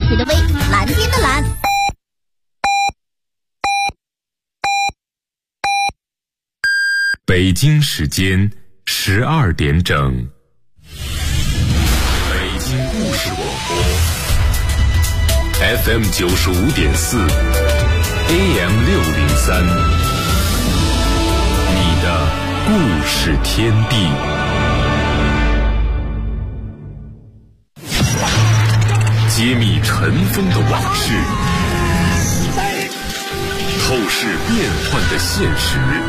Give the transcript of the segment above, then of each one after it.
体的微，蓝天的蓝。 北京时间12点整。北京故事广播 FM 95.4 AM 603，你的故事天地。揭秘尘封的往事，透视变幻的现实，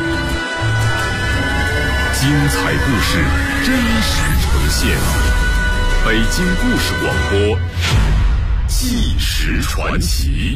精彩故事真实呈现。北京故事广播，纪实传奇。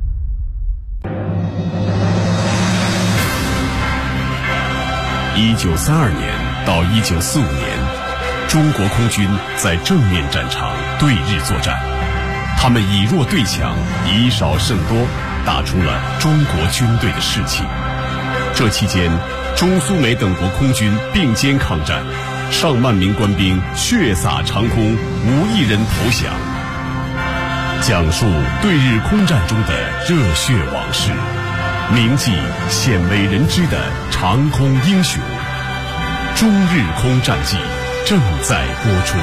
1932年到1945年，中国空军在正面战场对日作战，他们以弱对强，以少胜多，打出了中国军队的士气。这期间，中苏美等国空军并肩抗战，上万名官兵血洒长空，无一人投降。讲述对日空战中的热血往事，铭记鲜为人知的长空英雄。中日空战记正在播出。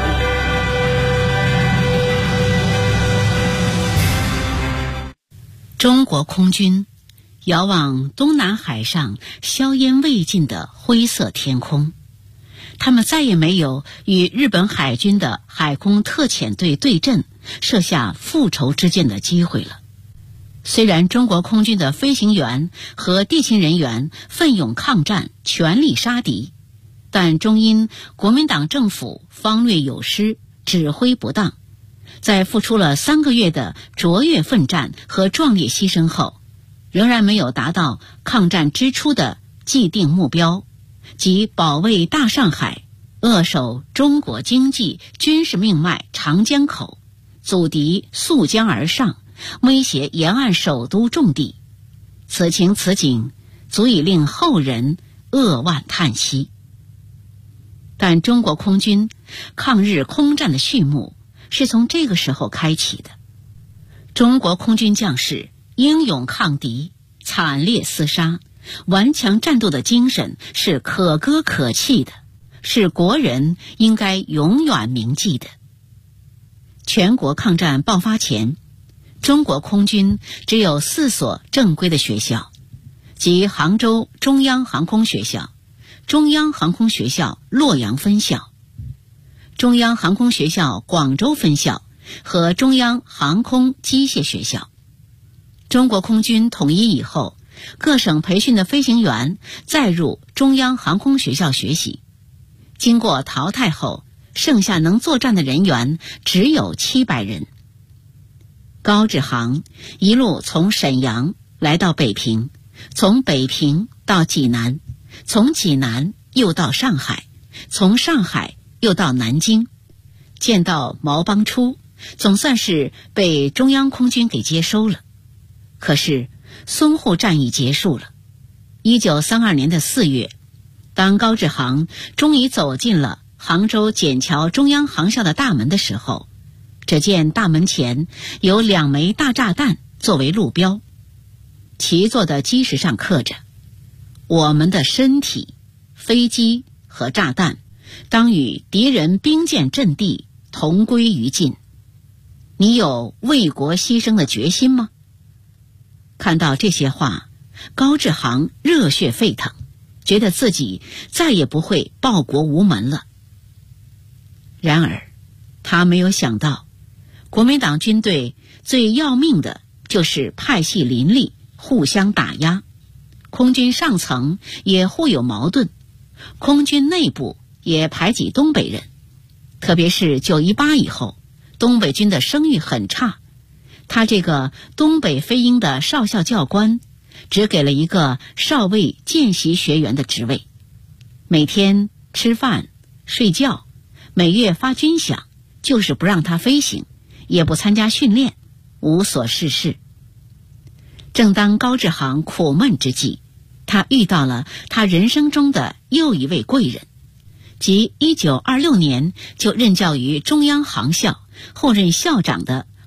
中国空军遥望东南海上硝烟未尽的灰色天空，他们再也没有与日本海军的海空特遣队对阵，设下复仇之箭的机会了。虽然中国空军的飞行员和地勤人员奋勇抗战，全力杀敌，但终因国民党政府方略有失，指挥不当，在付出了3个月的卓越奋战和壮烈牺牲后，仍然没有达到抗战之初的既定目标，即保卫大上海，扼守中国经济军事命脉长江口，阻敌溯江而上，威胁沿岸首都重地。此情此景，足以令后人扼腕叹息。但中国空军抗日空战的序幕是从这个时候开启的。中国空军将士英勇抗敌，惨烈厮杀，顽强战斗的精神是可歌可泣的，是国人应该永远铭记的。全国抗战爆发前，中国空军只有4所正规的学校，即杭州中央航空学校、中央航空学校洛阳分校、中央航空学校广州分校和中央航空机械学校。中国空军统一以后，各省培训的飞行员再入中央航空学校学习，经过淘汰后，剩下能作战的人员只有700人。高志航一路从沈阳来到北平，从北平到济南，从济南又到上海，从上海又到南京，见到毛邦初，总算是被中央空军给接收了。可是淞沪战役结束了。1932年的4月，当高志航终于走进了杭州笕桥中央航校的大门的时候，只见大门前有2枚大炸弹作为路标，旗座的基石上刻着：我们的身体、飞机和炸弹当与敌人兵舰阵地同归于尽。你有为国牺牲的决心吗？看到这些话，高志航热血沸腾，觉得自己再也不会报国无门了。然而他没有想到，国民党军队最要命的就是派系林立，互相打压，空军上层也互有矛盾，空军内部也排挤东北人。特别是918以后，东北军的声誉很差，他这个东北飞鹰的少校教官只给了一个少尉见习学员的职位，每天吃饭睡觉，每月发军饷，就是不让他飞行，也不参加训练，无所事事。正当高志航苦闷之际，他遇到了他人生中的又一位贵人，即1926年就任教于中央航校，后任校长的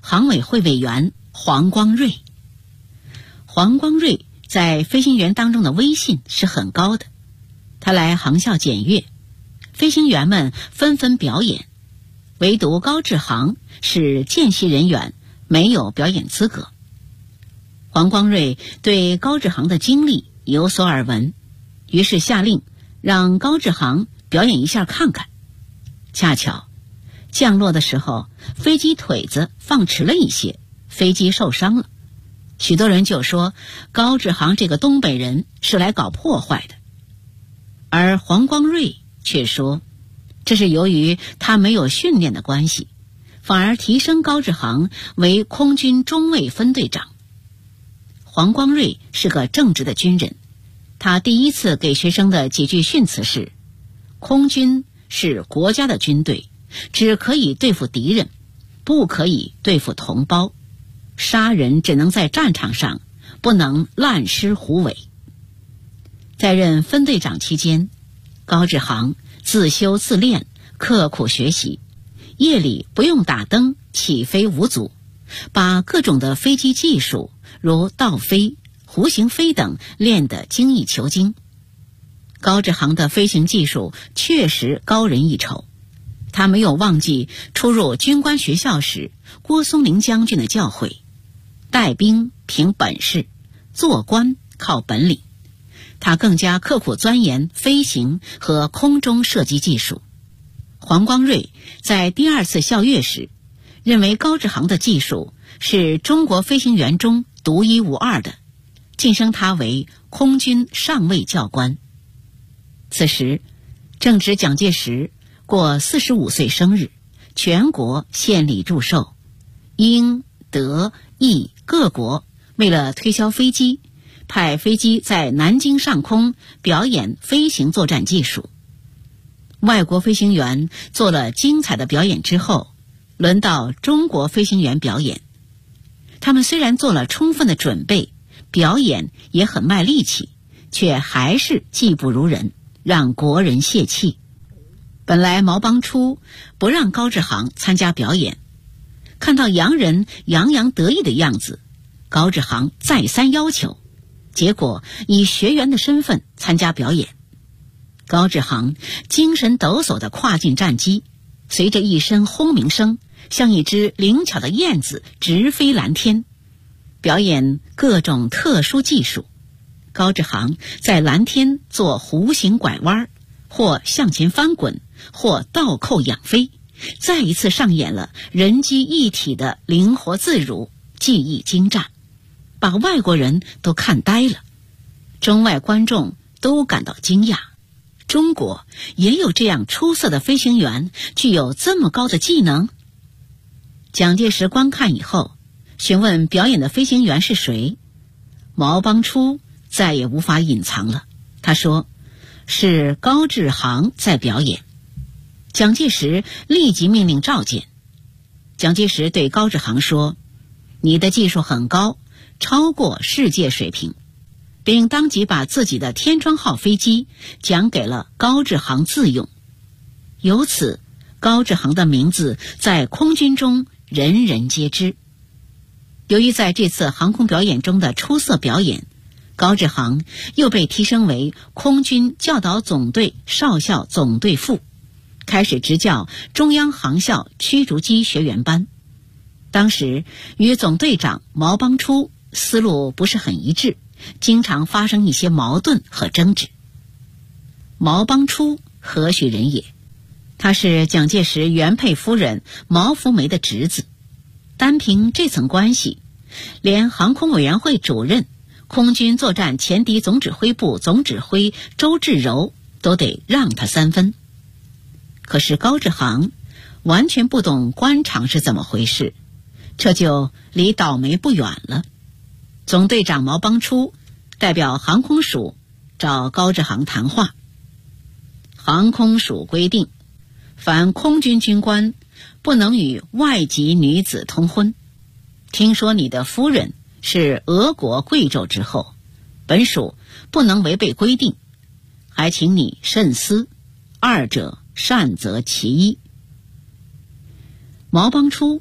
航委会委员黄光瑞。黄光瑞在飞行员当中的威信是很高的，他来航校检阅，飞行员们纷纷表演，唯独高志航是见习人员，没有表演资格。黄光瑞对高志航的经历有所耳闻，于是下令让高志航表演一下看看。恰巧降落的时候，飞机腿子放迟了一些，飞机受伤了。许多人就说高志航这个东北人是来搞破坏的，而黄光瑞却说这是由于他没有训练的关系，反而提升高志航为空军中尉分队长。黄光瑞是个正直的军人，他第一次给学生的几句训词是：空军是国家的军队，只可以对付敌人，不可以对付同胞，杀人只能在战场上，不能滥施胡为。在任分队长期间，高志航自修自练，刻苦学习，夜里不用打灯，起飞无阻，把各种的飞机技术如倒飞、弧形飞等练得精益求精。高志航的飞行技术确实高人一筹，他没有忘记出入军官学校时郭松龄将军的教诲：带兵凭本事，做官靠本领。他更加刻苦钻研飞行和空中射击技术。黄光瑞在第二次校阅时，认为高志航的技术是中国飞行员中独一无二的，晋升他为空军上尉教官。此时正值蒋介石过45岁生日，全国献礼祝寿，英、德、意各国为了推销飞机，派飞机在南京上空表演飞行作战技术。外国飞行员做了精彩的表演之后，轮到中国飞行员表演。他们虽然做了充分的准备，表演也很卖力气，却还是技不如人，让国人泄气。本来毛邦初不让高志航参加表演，看到洋人洋洋得意的样子，高志航再三要求，结果以学员的身份参加表演。高志航精神抖擞地跨进战机，随着一声轰鸣声，像一只灵巧的燕子直飞蓝天，表演各种特殊技术。高志航在蓝天做弧形拐弯，或向前翻滚，或倒扣仰飞，再一次上演了人机一体的灵活自如，技艺精湛，把外国人都看呆了。中外观众都感到惊讶，中国也有这样出色的飞行员，具有这么高的技能。蒋介石观看以后，询问表演的飞行员是谁，毛邦初再也无法隐藏了，他说是高志航在表演。蒋介石立即命令召见。蒋介石对高志航说：你的技术很高，超过世界水平，并当即把自己的天窗号飞机奖给了高志航自用。由此，高志航的名字在空军中人人皆知。由于在这次航空表演中的出色表演，高志航又被提升为空军教导总队少校总队副，开始执教中央航校驱逐机学员班。当时与总队长毛邦初思路不是很一致，经常发生一些矛盾和争执。毛邦初何许人也？他是蒋介石原配夫人毛福梅的侄子，单凭这层关系，连航空委员会主任、空军作战前敌总指挥部总指挥周至柔都得让他3分。可是高志航完全不懂官场是怎么回事，这就离倒霉不远了。总队长毛邦初代表航空署找高志航谈话。航空署规定，凡空军军官不能与外籍女子通婚。听说你的夫人是俄国贵胄之后，本署不能违背规定，还请你慎思，二者善择其一。毛邦初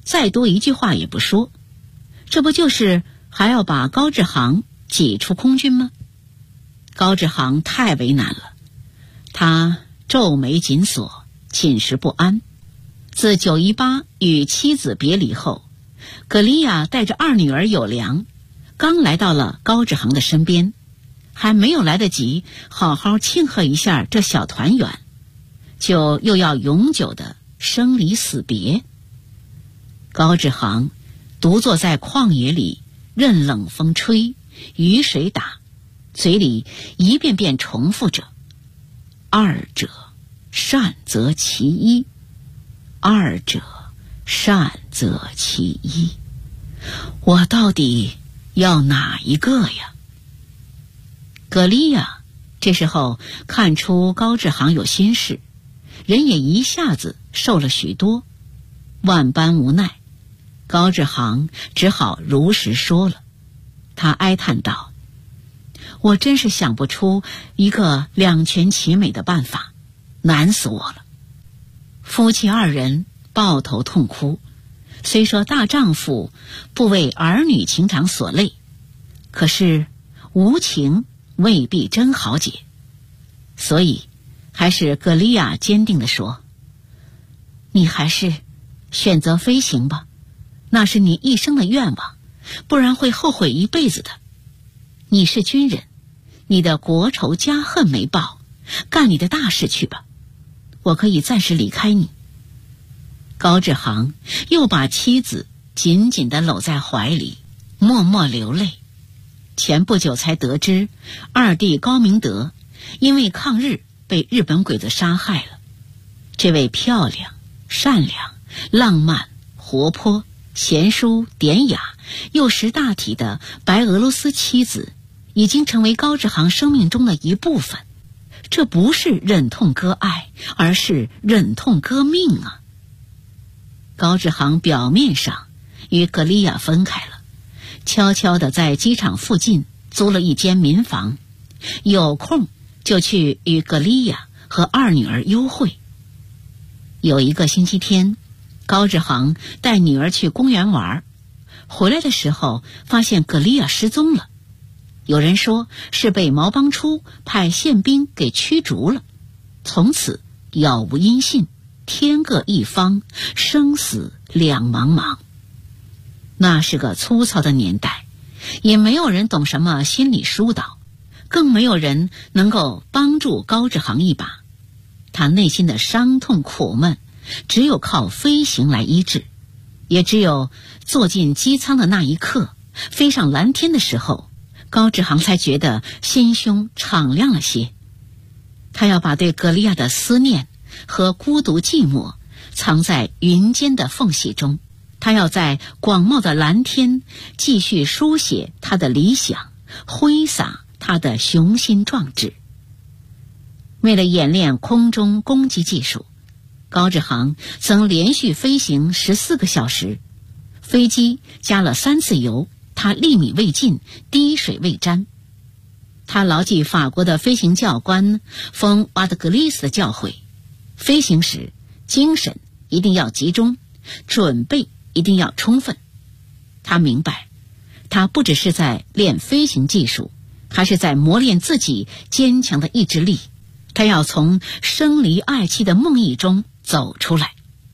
再多一句话也不说，这不就是还要把高志航挤出空军吗？高志航太为难了，他皱眉紧锁，寝食不安。自918与妻子别离后，葛利亚带着二女儿有良刚来到了高志航的身边，还没有来得及好好庆贺一下这小团圆，就又要永久的生离死别。高志航独坐在旷野里，任冷风吹，雨水打，嘴里一遍遍重复着：二者善则其一，二者善则其一。我到底要哪一个呀？葛利亚这时候看出高志航有心事，人也一下子瘦了许多，万般无奈，高志航只好如实说了。他哀叹道：我真是想不出一个两全其美的办法，难死我了。夫妻二人抱头痛哭，虽说大丈夫不为儿女情长所累，可是无情未必真好解。所以还是葛利亚坚定地说：你还是选择飞行吧，那是你一生的愿望，不然会后悔一辈子的。你是军人，你的国仇家恨没报，干你的大事去吧，我可以暂时离开你。高志航又把妻子紧紧地搂在怀里，默默流泪。前不久才得知，二弟高明德因为抗日被日本鬼子杀害了。这位漂亮、善良、浪漫、活泼、贤淑、典雅又识大体的白俄罗斯妻子，已经成为高志航生命中的一部分。这不是忍痛割爱，而是忍痛割命啊！高志航表面上与葛利亚分开了，悄悄地在机场附近租了一间民房，有空就去与葛利亚和二女儿幽会。有一个星期天，高志航带女儿去公园玩，回来的时候发现葛利亚失踪了。有人说是被毛邦初派宪兵给驱逐了，从此杳无音信，天各一方，生死两茫茫。那是个粗糙的年代，也没有人懂什么心理疏导，更没有人能够帮助高志航一把。他内心的伤痛苦闷，只有靠飞行来医治，也只有坐进机舱的那一刻，飞上蓝天的时候，高志航才觉得心胸敞亮了些。他要把对葛利亚的思念和孤独寂寞藏在云间的缝隙中，他要在广袤的蓝天继续书写他的理想，挥洒他的雄心壮志。为了演练空中攻击技术，高志航曾连续飞行14个小时，飞机加了3次油，他粒米未进，滴水未沾。他牢记法国的飞行教官冯瓦德格利斯的教诲，飞行时精神一定要集中，准备一定要充分。他明白，他不只是在练飞行技术，还是在磨练自己坚强的意志力。他要从生离爱妻的梦呓中走出来。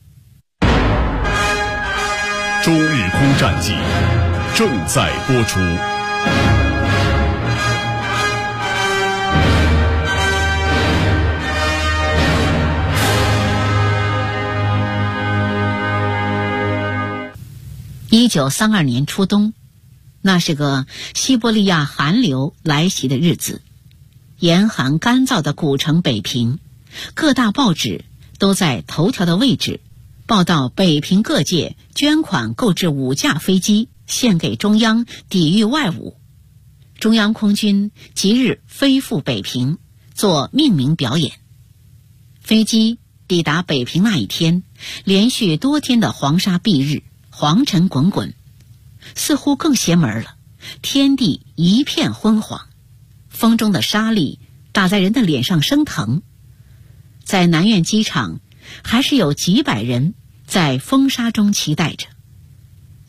中日空战记正在播出。 1932年初冬，那是个西伯利亚寒流来袭的日子。严寒干燥的古城北平，各大报纸都在头条的位置报道北平各界捐款购置5架飞机，献给中央抵御外侮。中央空军即日飞赴北平做命名表演。飞机抵达北平那一天，连续多天的黄沙蔽日，黄尘滚滚，似乎更邪门了。天地一片昏黄，风中的沙粒打在人的脸上生疼。在南苑机场，还是有几百人在风沙中期待着，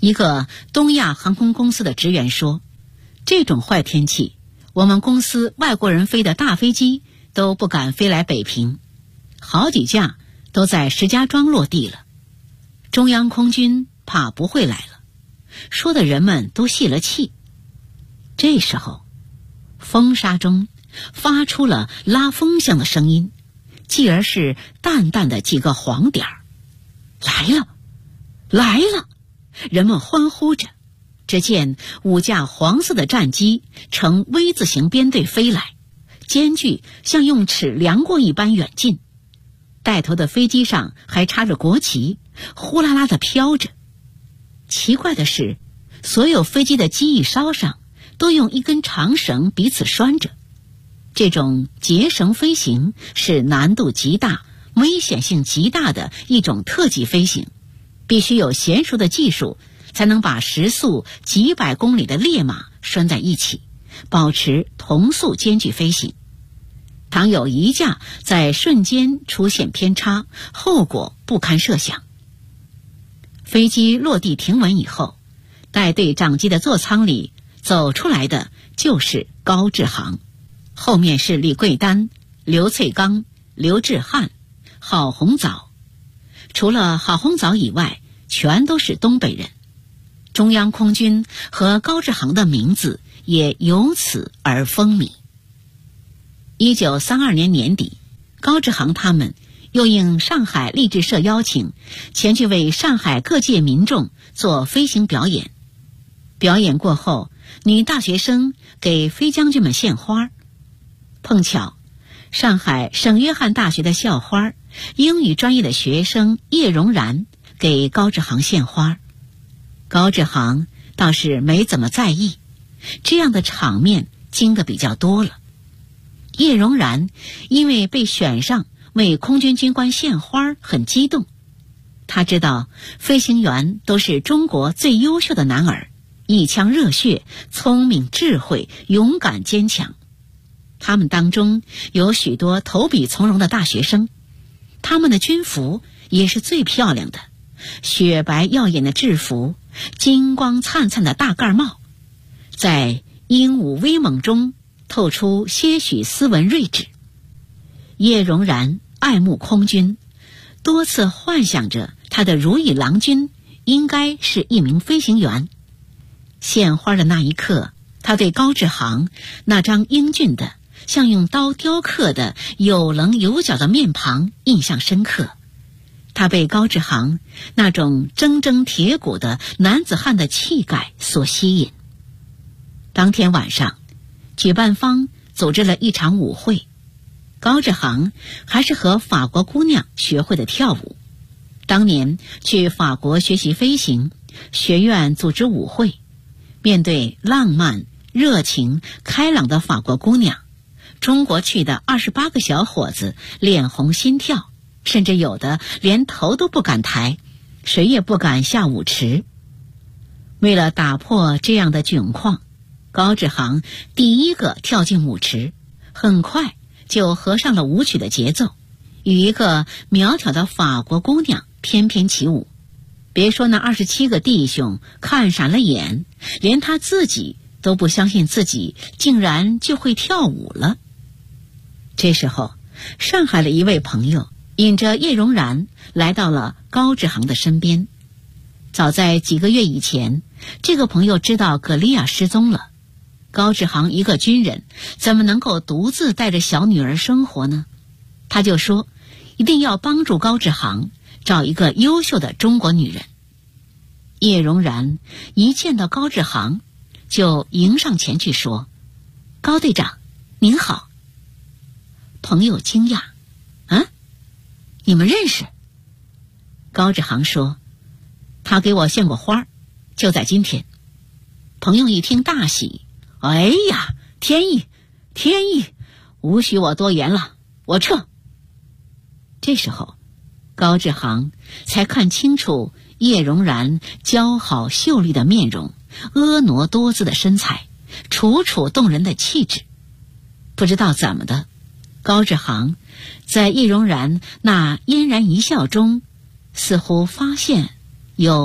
一个东亚航空公司的职员说，这种坏天气，我们公司外国人飞的大飞机都不敢飞来北平，好几架都在石家庄落地了。中央空军怕不会来了，说的人们都泄了气。这时候，风沙中发出了拉风箱的声音，继而是淡淡的几个黄点儿。来了，来了！人们欢呼着。只见5架黄色的战机呈 V 字形编队飞来，间距像用尺量过一般远近。带头的飞机上还插着国旗，呼啦啦地飘着。奇怪的是，所有飞机的机翼梢上都用一根长绳彼此拴着。这种结绳飞行是难度极大、危险性极大的一种特技飞行，必须有娴熟的技术，才能把时速几百公里的烈马拴在一起，保持同速间距飞行。倘有一架在瞬间出现偏差，后果不堪设想。飞机落地停稳以后，带队长机的座舱里走出来的就是高志航，后面是李桂丹、刘翠刚、刘志汉、郝洪藻。除了郝洪藻以外，全都是东北人。中央空军和高志航的名字也由此而风靡。1932年年底，高志航他们又应上海励志社邀请，前去为上海各界民众做飞行表演。表演过后，女大学生给飞将军们献花。碰巧，上海省约翰大学的校花，英语专业的学生叶荣然给高志航献花。高志航倒是没怎么在意，这样的场面经得比较多了。叶荣然因为被选上为空军军官献花很激动，他知道飞行员都是中国最优秀的男儿，一腔热血，聪明智慧，勇敢坚强。他们当中有许多投笔从戎的大学生，他们的军服也是最漂亮的，雪白耀眼的制服，金光灿灿的大盖帽，在英武威猛中透出些许斯文睿智。叶荣然爱慕空军，多次幻想着他的如意郎君应该是一名飞行员。献花的那一刻，他对高志航那张英俊的像用刀雕刻的有棱有角的面庞印象深刻。他被高志航那种铮铮铁骨的男子汉的气概所吸引。当天晚上，举办方组织了一场舞会，高志航还是和法国姑娘学会的跳舞。当年去法国学习飞行，学院组织舞会，面对浪漫、热情、开朗的法国姑娘，中国去的28个小伙子脸红心跳，甚至有的连头都不敢抬，谁也不敢下舞池。为了打破这样的窘况，高志航第一个跳进舞池，很快就合上了舞曲的节奏，与一个苗条的法国姑娘翩翩起舞。别说那27个弟兄看傻了眼，连他自己都不相信自己竟然就会跳舞了。这时候，上海的一位朋友引着叶荣然来到了高志航的身边。早在几个月以前，这个朋友知道葛利亚失踪了。高志航一个军人，怎么能够独自带着小女儿生活呢？他就说，一定要帮助高志航找一个优秀的中国女人。叶荣然一见到高志航，就迎上前去说：“高队长，您好。”朋友惊讶：“啊，你们认识？”高志航说：“他给我献过花，就在今天。”朋友一听大喜：“哎呀，天意，天意，无需我多言了，我撤。”这时候，高志航才看清楚叶荣然姣好秀丽的面容，婀娜多姿的身材，楚楚动人的气质。不知道怎么的，高志航在叶荣然那嫣然一笑中，似乎发现有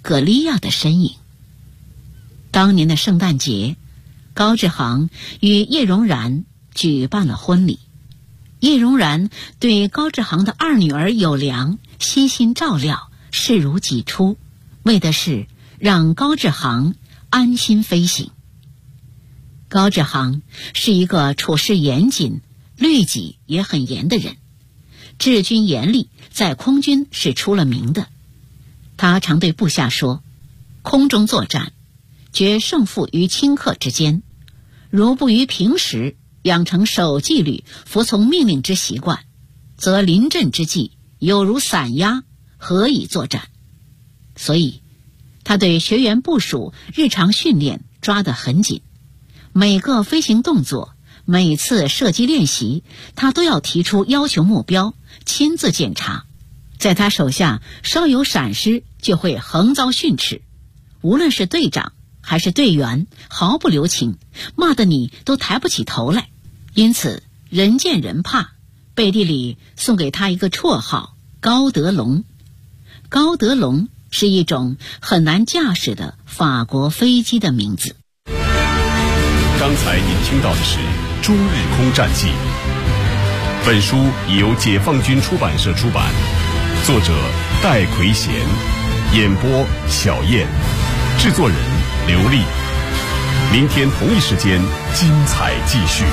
葛利亚的身影。当年的圣诞节，高志航与叶荣然举办了婚礼。叶荣然对高志航的二女儿有良悉心照料，视如己出，为的是让高志航安心飞行。高志航是一个处事严谨、律己也很严的人，治军严厉，在空军是出了名的。他常对部下说，空中作战决胜负于顷刻之间，如不于平时养成守纪律、服从命令之习惯，则临阵之际有如散鸦，何以作战？所以他对学员部署日常训练抓得很紧，每个飞行动作，每次射击练习，他都要提出要求目标，亲自检查。在他手下稍有闪失就会横遭训斥，无论是队长还是队员，毫不留情，骂得你都抬不起头来。因此人见人怕，背地里送给他一个绰号高德龙。高德龙是一种很难驾驶的法国飞机的名字。 刚才您听到的是《中日空战记》，本书已由解放军出版社出版，作者戴奎贤，演播小燕，制作人刘丽。明天同一时间精彩继续。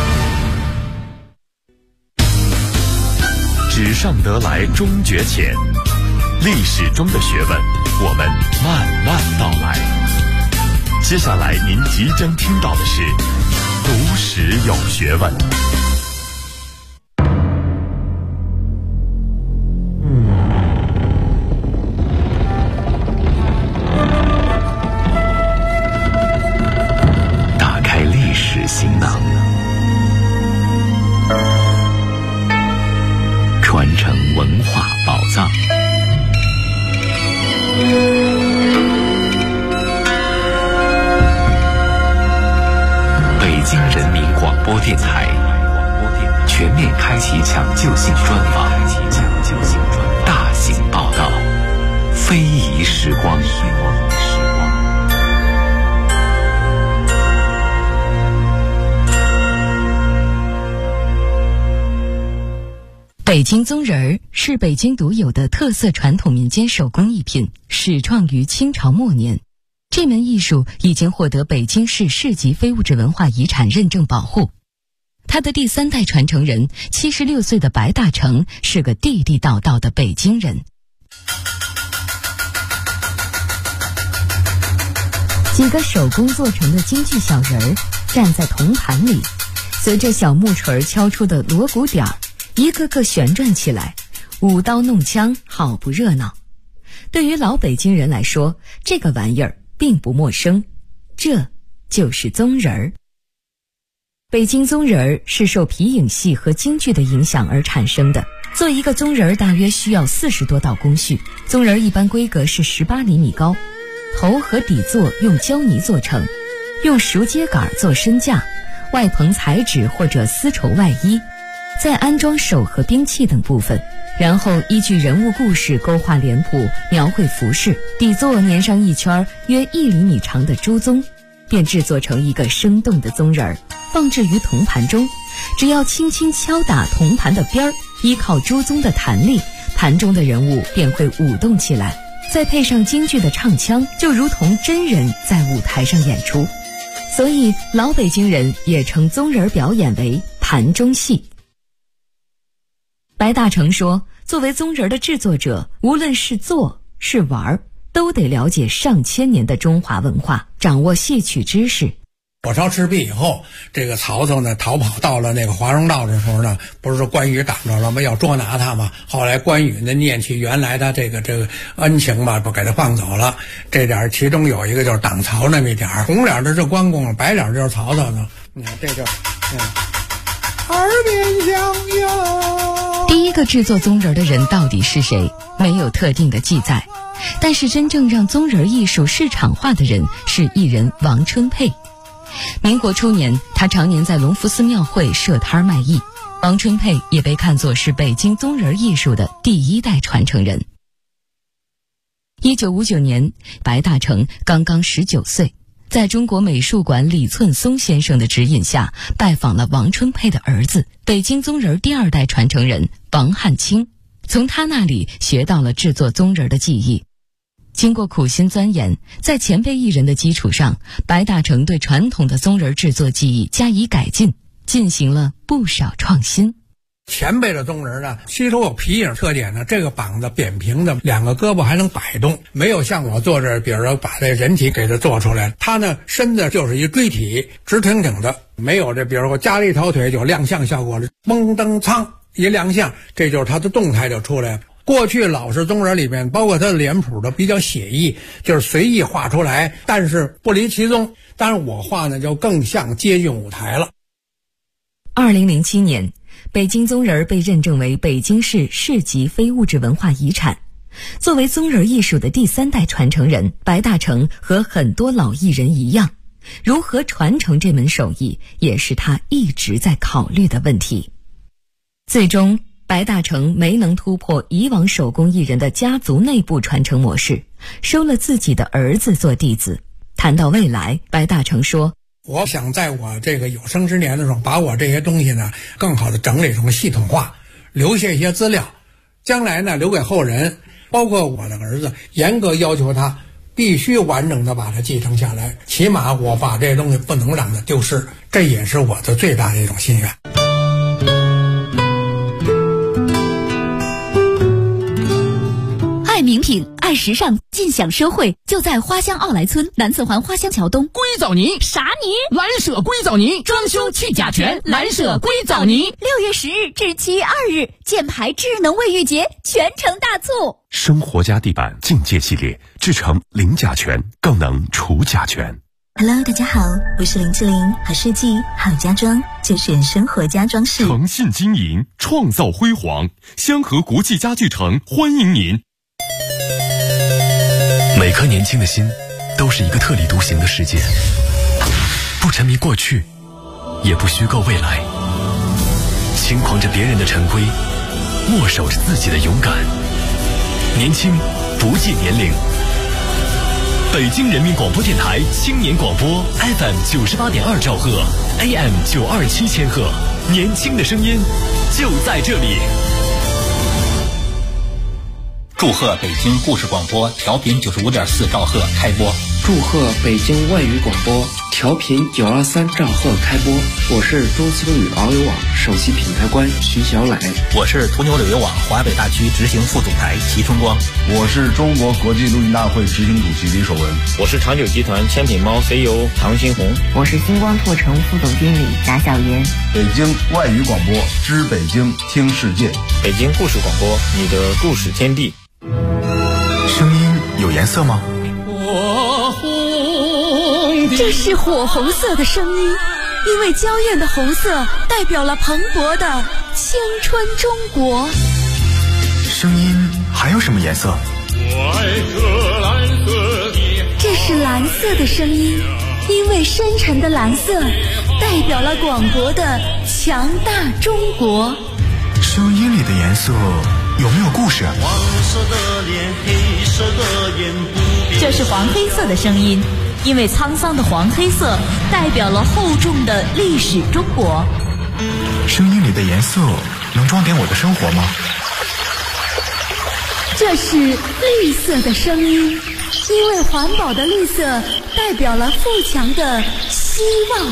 纸上得来终觉浅，历史中的学问，我们慢慢道来。接下来您即将听到的是读史有学问。打开历史行囊，传承文化宝藏。北京人民广播电台全面开启抢救性专访，大型报道，非遗时光。 北京宗人儿是北京独有的特色传统民间手工艺品，始创于清朝末年。这门艺术已经获得北京市市级非物质文化遗产认证保护。他的第三代传承人76岁的白大成是个地地道道的北京人。几个手工做成的京剧小人儿站在铜盘里，随着小木锤敲出的锣鼓点儿，一个个旋转起来，舞刀弄枪，好不热闹。对于老北京人来说，这个玩意儿并不陌生，这就是宗人儿。北京宗人儿是受皮影戏和京剧的影响而产生的。做一个宗人儿大约需要40多道工序，宗人儿一般规格是18厘米高，头和底座用胶泥做成，用熟秸秆做身架，外棚彩纸或者丝绸外衣，再安装手和兵器等部分，然后依据人物故事勾画脸谱，描绘服饰，底座粘上一圈约1厘米长的朱宗，便制作成一个生动的宗人儿，放置于铜盘中。只要轻轻敲打铜盘的边儿，依靠朱宗的弹力，盘中的人物便会舞动起来，再配上京剧的唱腔，就如同真人在舞台上演出。所以老北京人也称宗人表演为盘中戏。白大成说，作为宗人的制作者，无论是做是玩，都得了解上千年的中华文化，掌握戏曲知识。 火烧赤壁以后，这个曹操呢逃跑到了那个华容道的时候呢，不是关羽挡着了吗？要捉拿他嘛。后来关羽呢念起原来的这个恩情吧，不给他放走了。这点其中有一个就是挡曹那么一点，红脸的是关公，白脸就是曹操呢。你看这就耳边响哟。 第一个制作宗人的人到底是谁？没有特定的记载，但是真正让宗人艺术市场化的人是艺人王春佩。民国初年，他常年在隆福寺庙会设摊卖艺。王春佩也被看作是北京宗人艺术的第一代传承人。 1959年，白大成刚刚19岁，在中国美术馆李寸松先生的指引下，拜访了王春佩的儿子，北京宗人第2代传承人王汉卿，从他那里学到了制作宗人的技艺。经过苦心钻研，在前辈艺人的基础上，白大成对传统的宗人制作技艺加以改进，进行了不少创新。 前辈的宗人呢，其实有皮影特点呢，这个膀子扁平的，2个胳膊还能摆动，没有像我做这，比如说把这人体给它做出来，它呢身子就是一锥体，直挺挺的，没有这比如说加了一条腿就亮相效果了，嘣噔噌一亮相，这就是它的动态就出来了。过去老式宗人里面，包括他的脸谱的比较写意，就是随意画出来，但是不离其宗。但是我画呢，就更像接近舞台了。 2007年，北京宗人被认证为北京市市级非物质文化遗产。作为宗人艺术的第3代传承人，白大成和很多老艺人一样，如何传承这门手艺，也是他一直在考虑的问题。最终，白大成没能突破以往手工艺人的家族内部传承模式，收了自己的儿子做弟子。谈到未来，白大成说， 我想在我这个有生之年的时候，把我这些东西呢更好的整理成系统化，留下一些资料，将来呢留给后人，包括我的儿子，严格要求他必须完整的把它继承下来，起码我把这些东西不能让它丢失，这也是我的最大的一种心愿。 爱名品，爱时尚，尽享奢惠，就在花乡奥莱村南四环花乡桥东。 硅藻泥啥泥？ 蓝舍硅藻泥，装修去甲醛，蓝舍硅藻泥。 6月10日至7月2日，箭牌智能卫浴节全程大促。 生活家地板境界系列，制成零甲醛，更能除甲醛。 Hello， 大家好，我是林志玲，好设计好家装就选生活家装饰， 诚信经营，创造辉煌。香河国际家具城欢迎您。 每颗年轻的心都是一个特立独行的世界，不沉迷过去，也不虚构未来，轻狂着别人的陈规，默守着自己的勇敢。年轻不计年龄。北京人民广播电台青年广播 FM 98.2兆赫 AM 927千赫，年轻的声音就在这里。 祝贺北京故事广播调频95.4兆赫开播。 祝贺北京外语广播调频923兆赫开播。我是中思路语遨游网首席品牌官徐小磊。 我是途牛旅游网华北大区执行副总裁齐春光。 我是中国国际陆运大会执行主席李守文。 我是长久集团千品猫 CEO 唐新红。 我是星光拓城副总经理贾小妍。 北京外语广播知北京听世界。 北京故事广播，你的故事天地。 声音有颜色吗？ 这是火红色的声音，因为娇艳的红色代表了蓬勃的青春中国。 声音还有什么颜色？ 这是蓝色的声音，因为深沉的蓝色代表了广博的强大中国。 声音里的颜色有没有故事？ 这是黄黑色的声音，因为沧桑的黄黑色代表了厚重的历史中国。 声音里的颜色能装点我的生活吗？ 这是绿色的声音，因为环保的绿色代表了富强的希望。